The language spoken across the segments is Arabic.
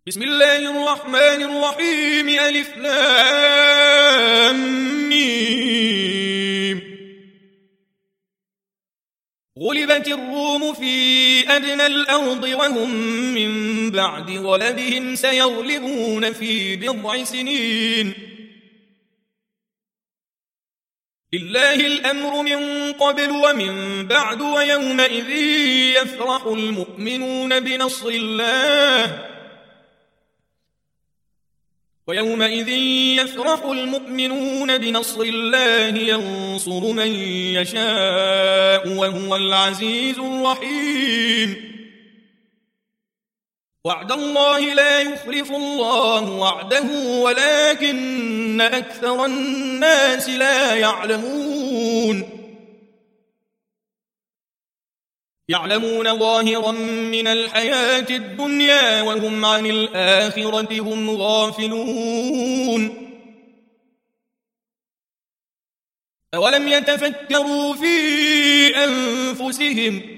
بسم الله الرحمن الرحيم. ألف لام ميم. غلبت الروم في أدنى الأرض وهم من بعد غلبهم سيغلبون في بضع سنين. لله الأمر من قبل ومن بعد ويومئذ يفرح المؤمنون بنصر الله ينصر من يشاء وهو العزيز الرحيم. وعد الله لا يخلف الله وعده ولكن أكثر الناس لا يعلمون ظاهرا من الحياة الدنيا وهم عن الآخرة هم غافلون. أولم يتفكروا في أنفسهم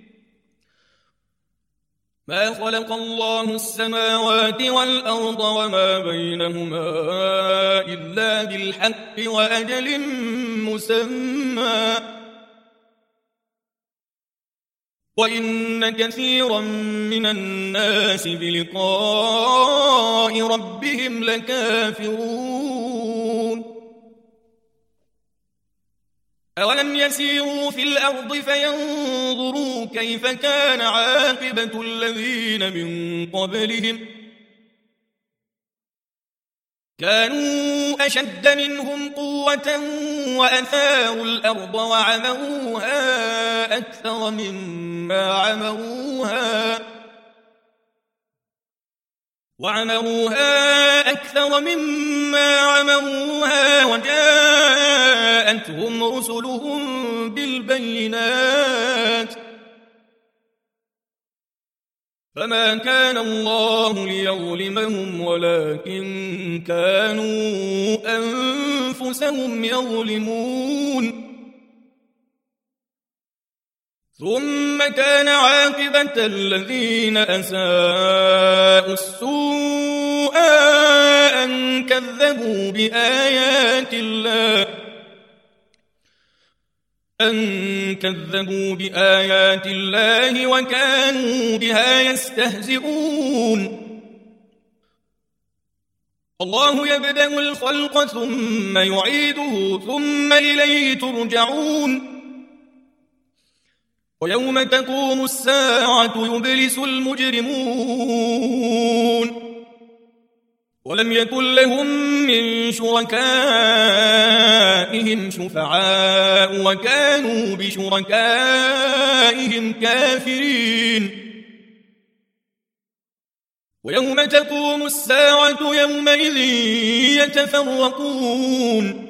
ما خلق الله السماوات والأرض وما بينهما إلا بالحق وأجل مسمى وإن كثيرا من الناس بلقاء ربهم لكافرون. أولم يسيروا في الأرض فينظروا كيف كان عاقبة الذين من قبلهم كانوا أشد منهم قوة وأثاروا الأرض وعمروها أكثر مما عمروها وجاءتهم رسلهم بالبينات فما كان الله ليظلمهم ولكن كانوا أنفسهم يظلمون. ثم كان عاقبة الذين أساءوا السوء أن كذبوا بآيات الله وكانوا بها يستهزئون. الله يبدأ الخلق ثم يعيده ثم إليه ترجعون. ويوم تقوم الساعة يبلس المجرمون ولم يكن لهم من شركائهم شفعاء وكانوا بشركائهم كافرين. ويوم تقوم الساعة يومئذ يتفرقون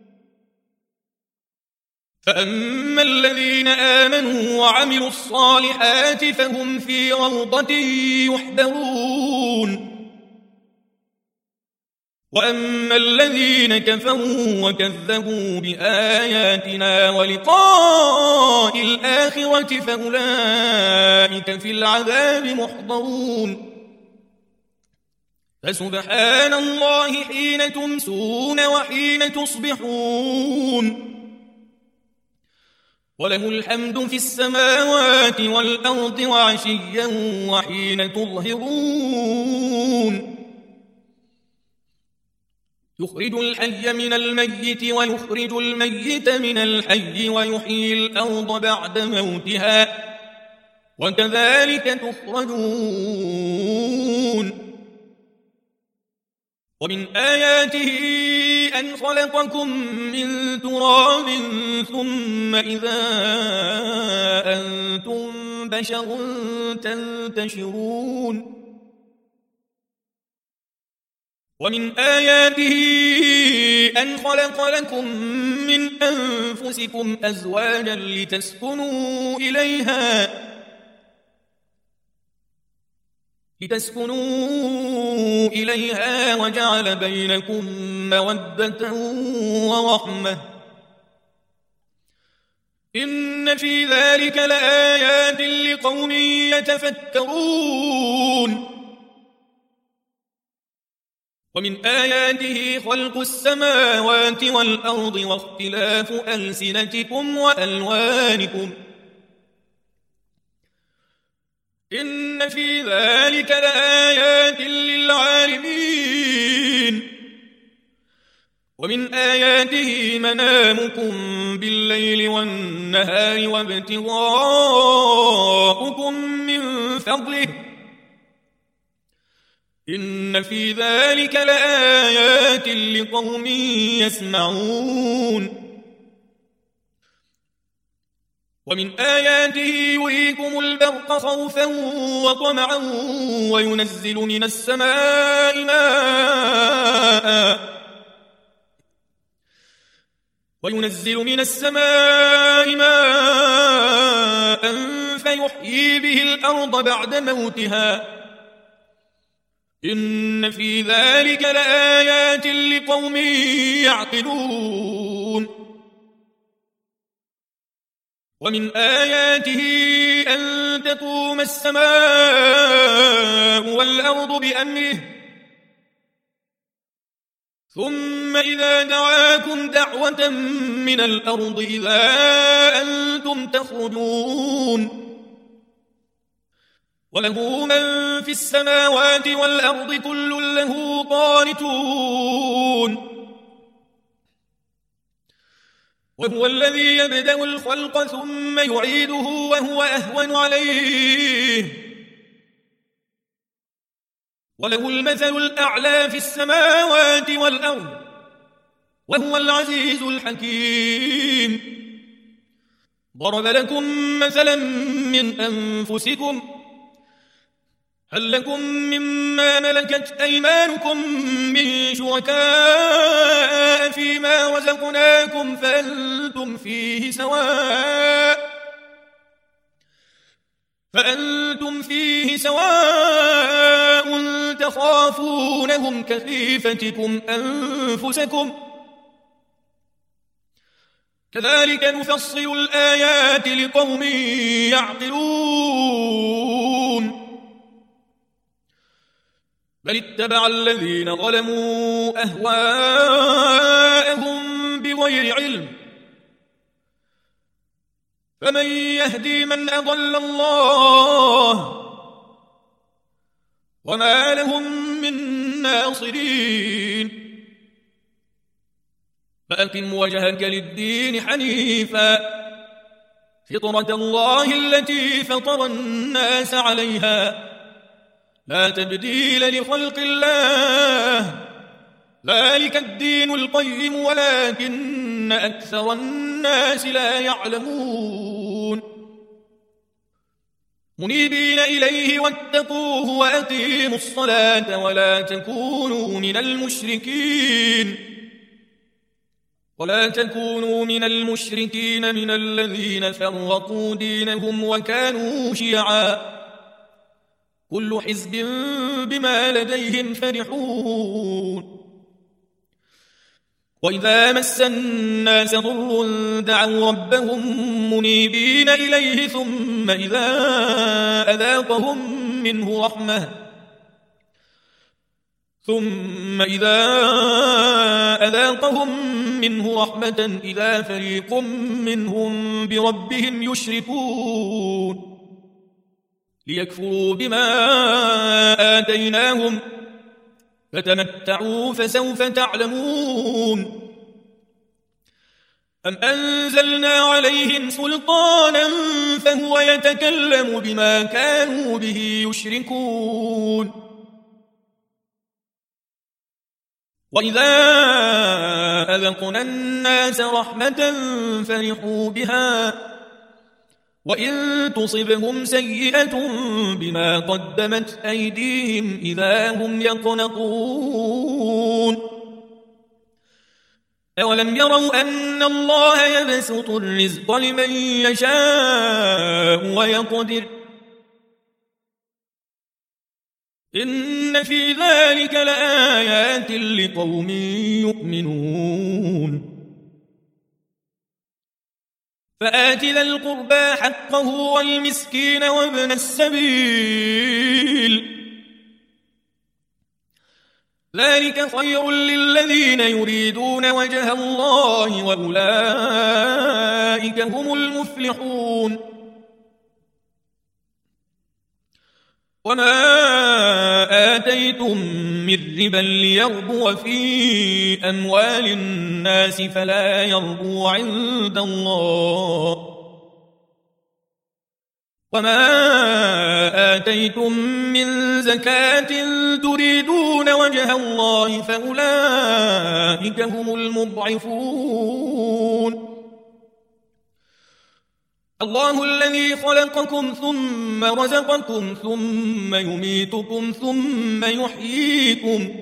فأما الذين آمنوا وعملوا الصالحات فهم في روضة يحبرون وأما الذين كفروا وكذبوا بآياتنا ولقاء الآخرة فأولئك في العذاب محضرون. فسبحان الله حين تمسون وحين تصبحون وله الحمد في السماوات والأرض وعشيا وحين تظهرون. يخرج الحي من الميت ويخرج الميت من الحي ويحيي الأرض بعد موتها وكذلك تخرجون. ومن آياته أن خلقكم من تراب ثم إذا أنتم بشر تنتشرون. ومن آياته أن خلق لكم من أنفسكم أزواجا لتسكنوا إليها وجعل بينكم مودة ورحمة إن في ذلك لآيات لقوم يتفكرون ومن آياته خلق السماوات والأرض واختلاف ألسنتكم وألوانكم إن في ذلك لآيات للعالمين ومن آياته منامكم بالليل والنهار وابتغاؤكم من فضله إن في ذلك لآيات لقوم يسمعون ومن آياته يريكم البرق خوفا وطمعا وينزل من السماء ماء فيحيي به الأرض بعد موتها إن في ذلك لآيات لقوم يعقلون ومن آياته أن تقوم السماء والأرض بأمره ثم إذا دعاكم دعوة من الأرض إذا أنتم تخرجون وله من في السماوات والأرض كل له قانتون وهو الذي يبدأ الخلق ثم يعيده وهو أهون عليه وله المثل الأعلى في السماوات والأرض وهو العزيز الحكيم ضرب لكم مثلا من أنفسكم هل لكم مما ملكت أيمانكم من شركاء فيما رزقناكم فأنتم فيه سواء تخافونهم كخيفتكم أنفسكم كذلك نفصل الآيات لقوم يعقلون بل اتبع الذين ظلموا أهواءهم بغير علم فمن يهدي من أضل الله وما لهم من ناصرين فأقم وجهك للدين حنيفا فطرة الله التي فطر الناس عليها لا تبديل لخلق الله ذلك الدين القيم ولكن أكثر الناس لا يعلمون منيبين إليه واتقوه وأقيموا الصلاة ولا تكونوا من المشركين من الذين فرقوا دينهم وكانوا شيعا كل حزب بما لديهم فرحون وإذا مس الناس ضر دعوا ربهم منيبين إليه ثم إذا أذاقهم منه رحمة إذا فريق منهم بربهم يشركون ليكفروا بما آتيناهم فتمتعوا فسوف تعلمون أم أنزلنا عليهم سلطانا فهو يتكلم بما كانوا به يشركون وإذا أذقنا الناس رحمة فرحوا بها وإن تصبهم سيئة بما قدمت أيديهم إذا هم يقنطون أولم يروا أن الله يبسط الرزق لمن يشاء ويقدر إن في ذلك لآيات لقوم يؤمنون فآت ذا القربى حقه والمسكين وابن السبيل ذلك خير للذين يريدون وجه الله وأولئك هم المفلحون. وما آتيتم من ربا ليربو في أموال الناس فلا يربو عند الله، وما آتيتم من زكاة تريدون وجه الله فأولئك هم المضعفون. الله الذي خلقكم ثم رزقكم ثم يميتكم ثم يحييكم،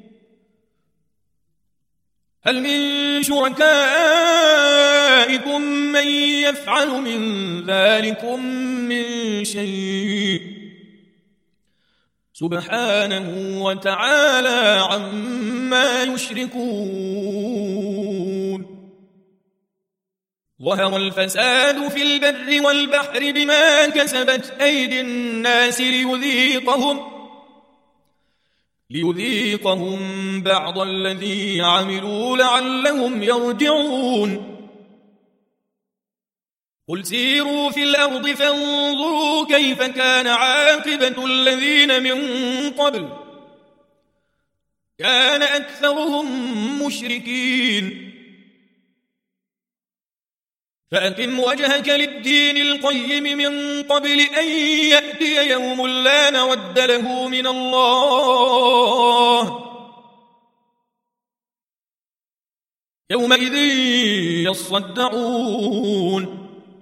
هل من شركائكم من يفعل من ذلكم من شيء؟ سبحانه وتعالى عما يشركون. ظهر الفساد في البر والبحر بما كسبت أيدي الناس ليذيقهم بعض الذي عملوا لعلهم يرجعون. قل سيروا في الأرض فانظروا كيف كان عاقبة الذين من قبل، كان أكثرهم مشركين. فأقم وجهك للدين القيم من قبل أن يأتي يوم لا مرد له من الله، يومئذ يصدعون.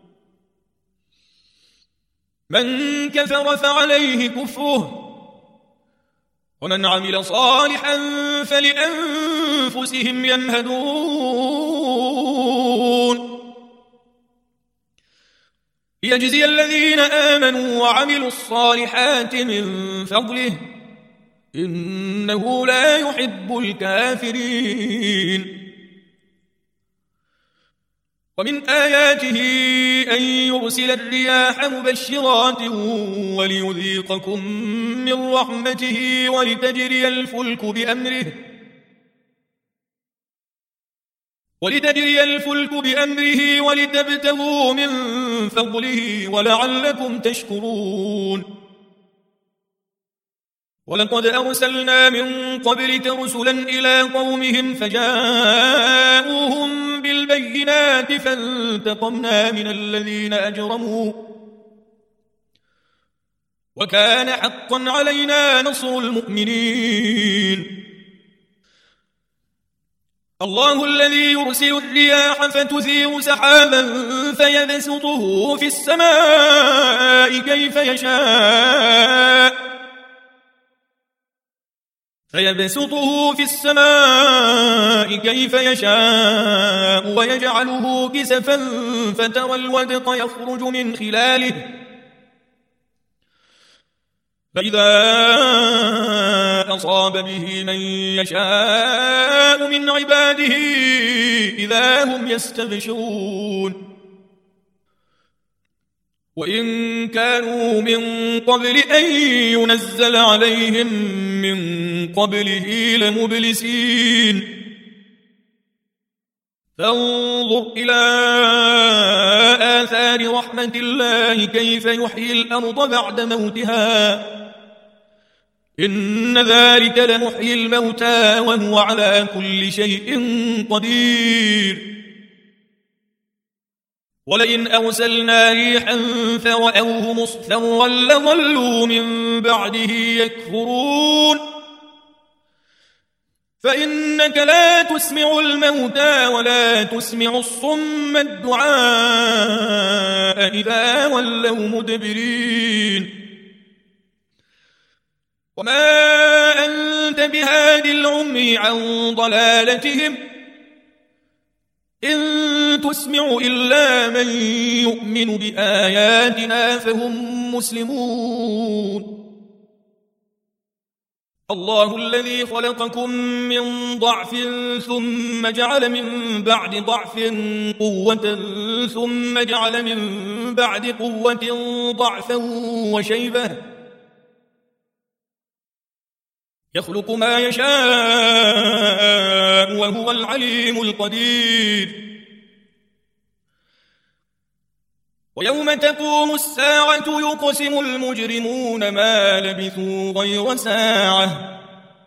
من كفر فعليه كفره، ومن عمل صالحا فلأنفسهم يمهدون. ليجزي الذين آمنوا وعملوا الصالحات من فضله، إنه لا يحب الكافرين. ومن آياته أن يرسل الرياح مبشرات وليذيقكم من رحمته ولتجري الفلك بأمره ولتبتغوا من فضله ولعلكم تشكرون. ولقد أرسلنا من قبلك رسلا إلى قومهم فجاءوهم بالبينات فانتقمنا من الذين أجرموا، وكان حقا علينا نصر المؤمنين. الله الذي يرسل الرياح فتثير سحابا فيبسطه في السماء كيف يشاء ويجعله كسفا فترى الودق يخرج من خلاله، فإذا أصاب به من يشاء من عباده إذا هم يستبشرون. وإن كانوا من قبل أن ينزل عليهم من قبله لمبلسين. فانظر إلى آثار رحمة الله كيف يحيي الأرض بعد موتها، إن ذلك لمحيي الموتى وهو على كل شيء قدير. ولئن أرسلنا ريحا فرأوه مصفرا لظلوا من بعده يكفرون. فإنك لا تسمع الموتى ولا تسمع الصم الدعاء إذا ولوا مدبرين. وما أنت بهادي العمي عن ضلالتهم، إن تسمع إلا من يؤمن بآياتنا فهم مسلمون. الله الذي خلقكم من ضعف ثم جعل من بعد ضعف قوة ثم جعل من بعد قوة ضعفا وشيبة، يخلق ما يشاء وهو العليم القدير ويوم تقوم الساعة يقسم المجرمون ما لبثوا غير ساعة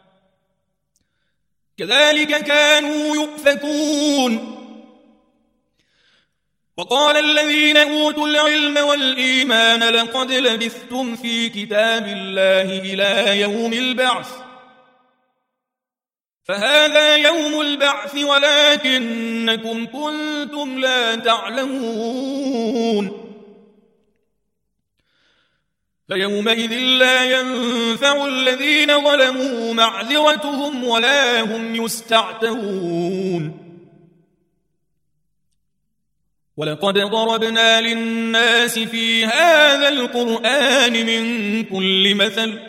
كذلك كانوا يؤفكون وقال الذين أوتوا العلم والإيمان لقد لبثتم في كتاب الله إلى يوم البعث فهذا يوم البعث ولكنكم كنتم لا تعلمون فيومئذ لا ينفع الذين ظلموا معذرتهم ولا هم يستعتبون ولقد ضربنا للناس في هذا القرآن من كل مثل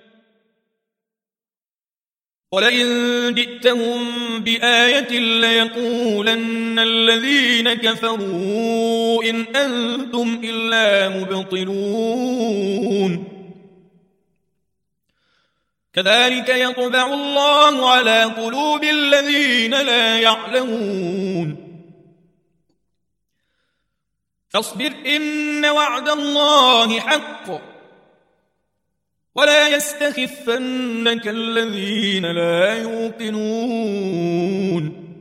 ولئن جئتهم بآية ليقولن الذين كفروا إن أنتم إلا مبطلون كذلك يطبع الله على قلوب الذين لا يعلمون فاصبر إن وعد الله حق ولا يستخفنك الذين لا يوقنون